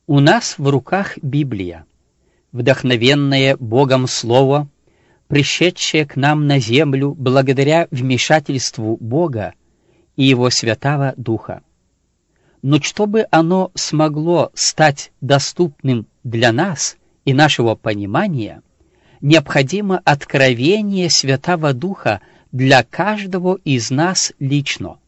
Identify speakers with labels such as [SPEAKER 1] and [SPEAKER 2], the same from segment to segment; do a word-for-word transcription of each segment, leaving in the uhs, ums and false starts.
[SPEAKER 1] У нас в руках Библия, вдохновенное Богом Слово, пришедшее к нам на землю благодаря вмешательству Бога и Его Святого Духа. Но чтобы оно смогло стать доступным для нас и нашего понимания, необходимо откровение Святого Духа для каждого из нас лично.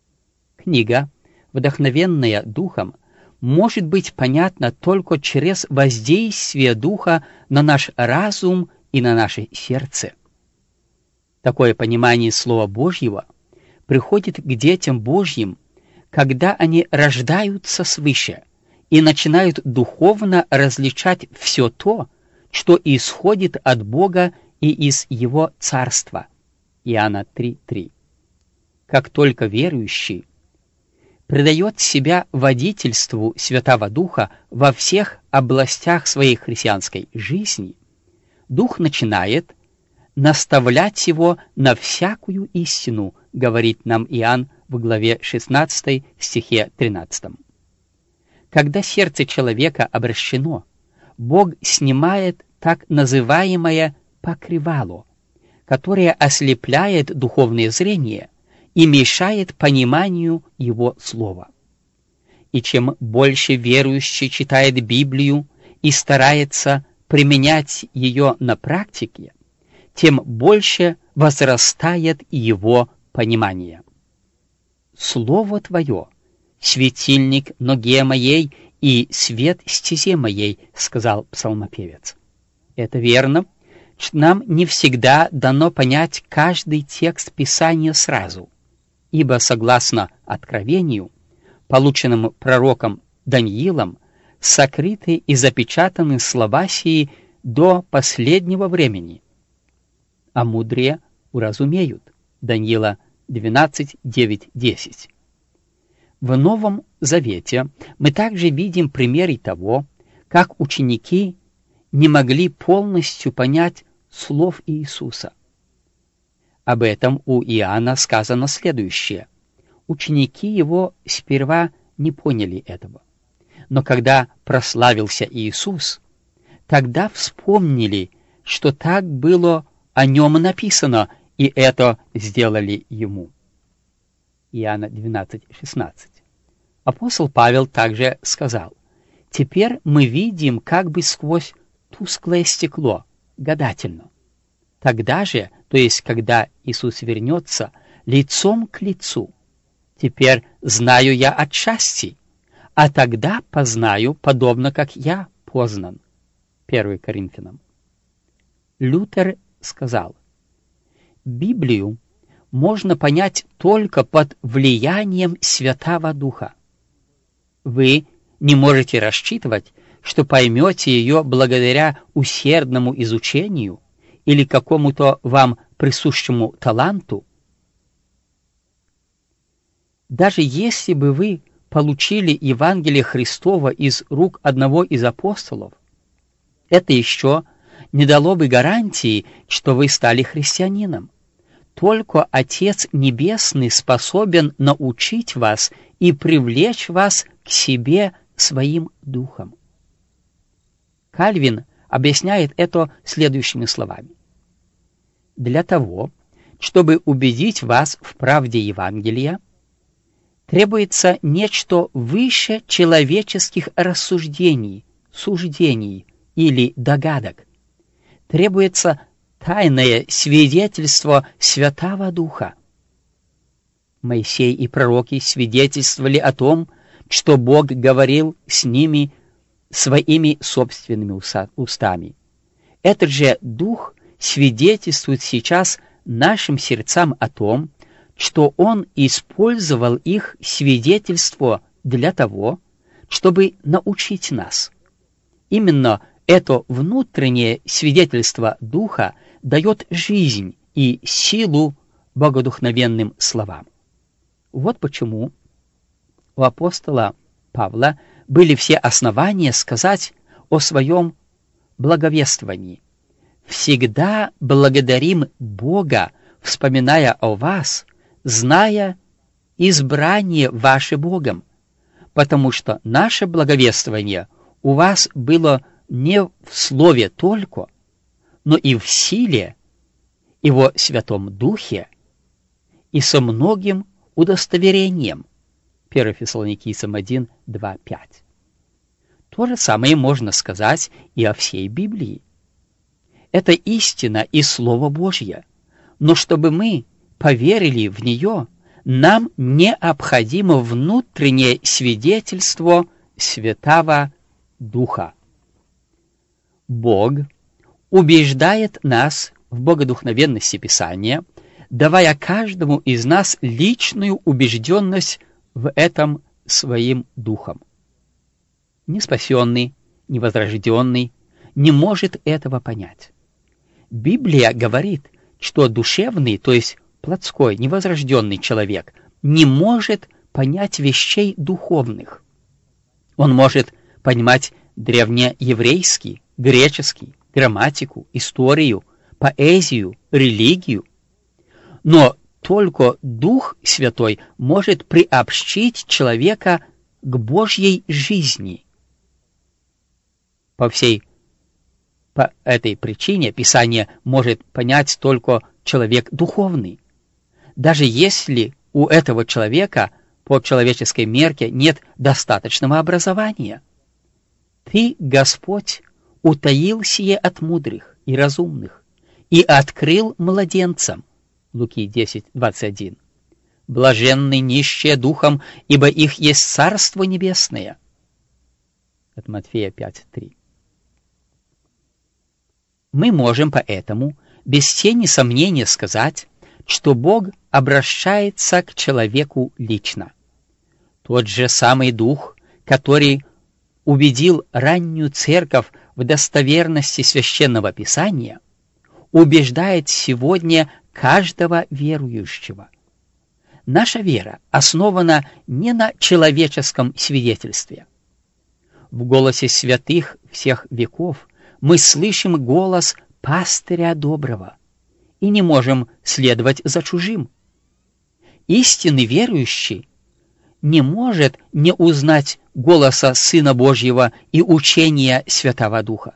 [SPEAKER 1] Книга, вдохновенная Духом, может быть понятна только через воздействие Духа на наш разум и на наше сердце. Такое понимание Слова Божьего приходит к детям Божьим, когда они рождаются свыше и начинают духовно различать все то, что исходит от Бога и из Его Царства. Иоанна три три. Как только верующий предает себя водительству Святого Духа во всех областях своей христианской жизни, Дух начинает наставлять его на всякую истину, говорит нам Иоанн в главе шестнадцатой, стихе тринадцатом. Когда сердце человека обращено, Бог снимает так называемое покрывало, которое ослепляет духовное зрение и мешает пониманию Его Слова. И чем больше верующий читает Библию и старается применять ее на практике, тем больше возрастает его понимание. «Слово Твое — светильник ноге моей и свет стезе моей», — сказал псалмопевец. Это верно, что нам не всегда дано понять каждый текст Писания сразу, ибо, согласно Откровению, полученному пророком Даниилом, сокрыты и запечатаны слова сии до последнего времени, а мудрые уразумеют. Даниила двенадцать, девять, десять. В Новом Завете мы также видим примеры того, как ученики не могли полностью понять слов Иисуса. Об этом у Иоанна сказано следующее. Ученики его сперва не поняли этого. Но когда прославился Иисус, тогда вспомнили, что так было о нем написано, и это сделали ему. Иоанна двенадцать, шестнадцать. Апостол Павел также сказал: «Теперь мы видим как бы сквозь тусклое стекло, гадательно. Тогда же, то есть когда Иисус вернется, лицом к лицу. Теперь знаю я отчасти, а тогда познаю, подобно как я познан». первое Коринфянам. Лютер сказал: «Библию можно понять только под влиянием Святого Духа. Вы не можете рассчитывать, что поймете ее благодаря усердному изучению или какому-то вам присущему таланту. Даже если бы вы получили Евангелие Христово из рук одного из апостолов, это еще не дало бы гарантии, что вы стали христианином. Только Отец Небесный способен научить вас и привлечь вас к себе своим духом. Кальвин объясняет это следующими словами. Для того, чтобы убедить вас в правде Евангелия, требуется нечто выше человеческих рассуждений, суждений или догадок. Требуется тайное свидетельство Святого Духа. Моисей и пророки свидетельствовали о том, что Бог говорил с ними своими собственными устами. Этот же Дух свидетельствует сейчас нашим сердцам о том, что Он использовал их свидетельство для того, чтобы научить нас. Именно это внутреннее свидетельство Духа дает жизнь и силу богодухновенным словам. Вот почему у апостола Павла были все основания сказать о своем благовествовании. «Всегда благодарим Бога, вспоминая о вас, зная избрание ваше Богом, потому что наше благовествование у вас было не в слове только, но и в силе, и во Святом Духе, и со многим удостоверением. первое Фессалоникийцам один, два, пять. То же самое можно сказать и о всей Библии. Это истина и Слово Божье, но чтобы мы поверили в нее, нам необходимо внутреннее свидетельство Святого Духа. Бог убеждает нас в богодухновенности Писания, давая каждому из нас личную убежденность в этом своим духом. Неспасенный, невозрожденный не может этого понять. Библия говорит, что душевный, то есть плотской, невозрожденный человек не может понять вещей духовных. Он может понимать древнееврейский, греческий, грамматику, историю, поэзию, религию, но только Дух Святой может приобщить человека к Божьей жизни. По всей по этой причине Писание может понять только человек духовный, даже если у этого человека по человеческой мерке нет достаточного образования. Ты, Господь, утаил сие от мудрых и разумных и открыл младенцам. Луки десять, двадцать один. Блаженны нищие духом, ибо их есть Царство Небесное. От Матфея пять, три. Мы можем поэтому без тени сомнения сказать, что Бог обращается к человеку лично. Тот же самый Дух, который убедил раннюю церковь в достоверности Священного Писания, убеждает сегодня каждого верующего. Наша вера основана не на человеческом свидетельстве. В голосе святых всех веков мы слышим голос пастыря доброго и не можем следовать за чужим. Истинный верующий не может не узнать голоса Сына Божьего и учения Святого Духа.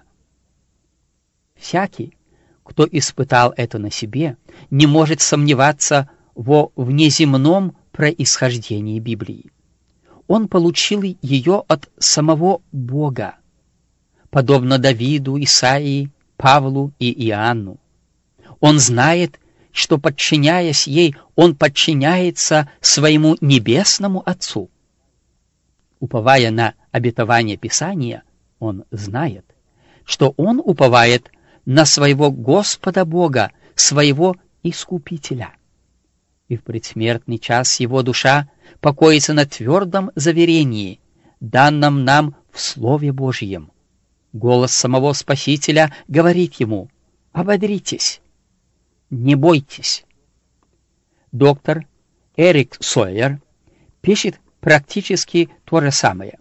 [SPEAKER 1] Всякий, кто испытал это на себе, не может сомневаться во внеземном происхождении Библии. Он получил ее от самого Бога, подобно Давиду, Исаии, Павлу и Иоанну. Он знает, что, подчиняясь ей, он подчиняется своему небесному Отцу. Уповая на обетование Писания, он знает, что он уповает на своего Господа Бога, своего Искупителя. И в предсмертный час его душа покоится на твердом заверении, данном нам в Слове Божьем. Голос самого Спасителя говорит ему: «Ободритесь, не бойтесь». Доктор Эрик Сойер пишет практически то же самое.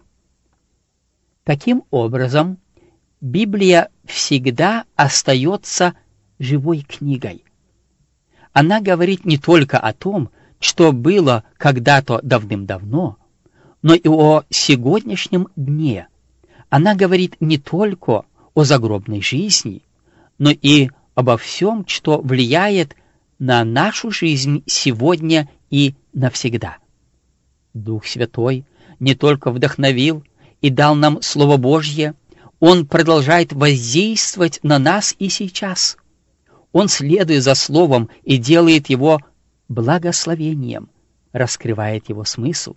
[SPEAKER 1] Таким образом, Библия всегда остается живой книгой. Она говорит не только о том, что было когда-то давным-давно, но и о сегодняшнем дне. Она говорит не только о загробной жизни, но и обо всем, что влияет на нашу жизнь сегодня и навсегда. Дух Святой не только вдохновил и дал нам Слово Божье, Он продолжает воздействовать на нас и сейчас. Он следует за Словом и делает его благословением, раскрывает его смысл.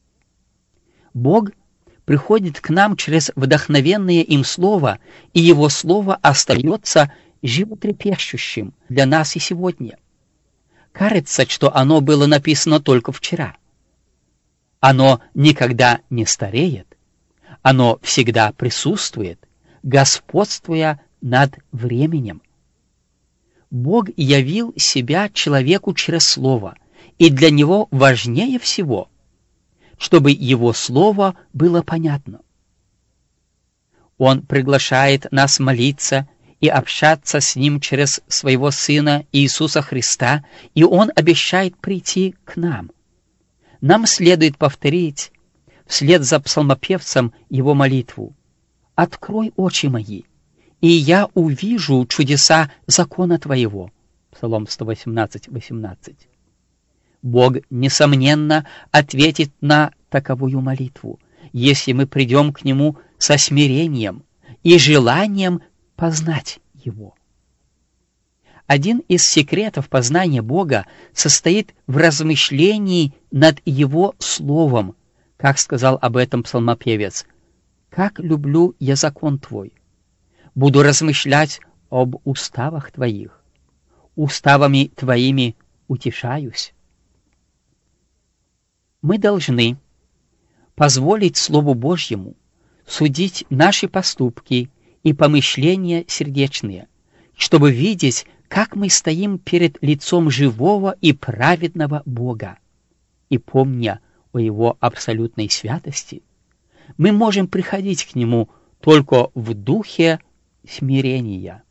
[SPEAKER 1] Бог приходит к нам через вдохновенное им Слово, и Его Слово остается животрепещущим для нас и сегодня. Кажется, что оно было написано только вчера. Оно никогда не стареет, оно всегда присутствует, господствуя над временем. Бог явил себя человеку через Слово, и для него важнее всего, чтобы его Слово было понятно. Он приглашает нас молиться и общаться с Ним через Своего Сына Иисуса Христа, и Он обещает прийти к нам. Нам следует повторить вслед за псалмопевцем его молитву: открой очи мои, и я увижу чудеса закона Твоего». Псалом сто восемнадцать, восемнадцать. Бог, несомненно, ответит на таковую молитву, если мы придем к Нему со смирением и желанием познать Его. Один из секретов познания Бога состоит в размышлении над Его Словом, как сказал об этом псалмопевец: «Как люблю я закон Твой! Буду размышлять об уставах Твоих, уставами Твоими утешаюсь». Мы должны позволить Слову Божьему судить наши поступки и помышления сердечные, чтобы видеть, как мы стоим перед лицом живого и праведного Бога. И помня о Его абсолютной святости, мы можем приходить к Нему только в духе смирения.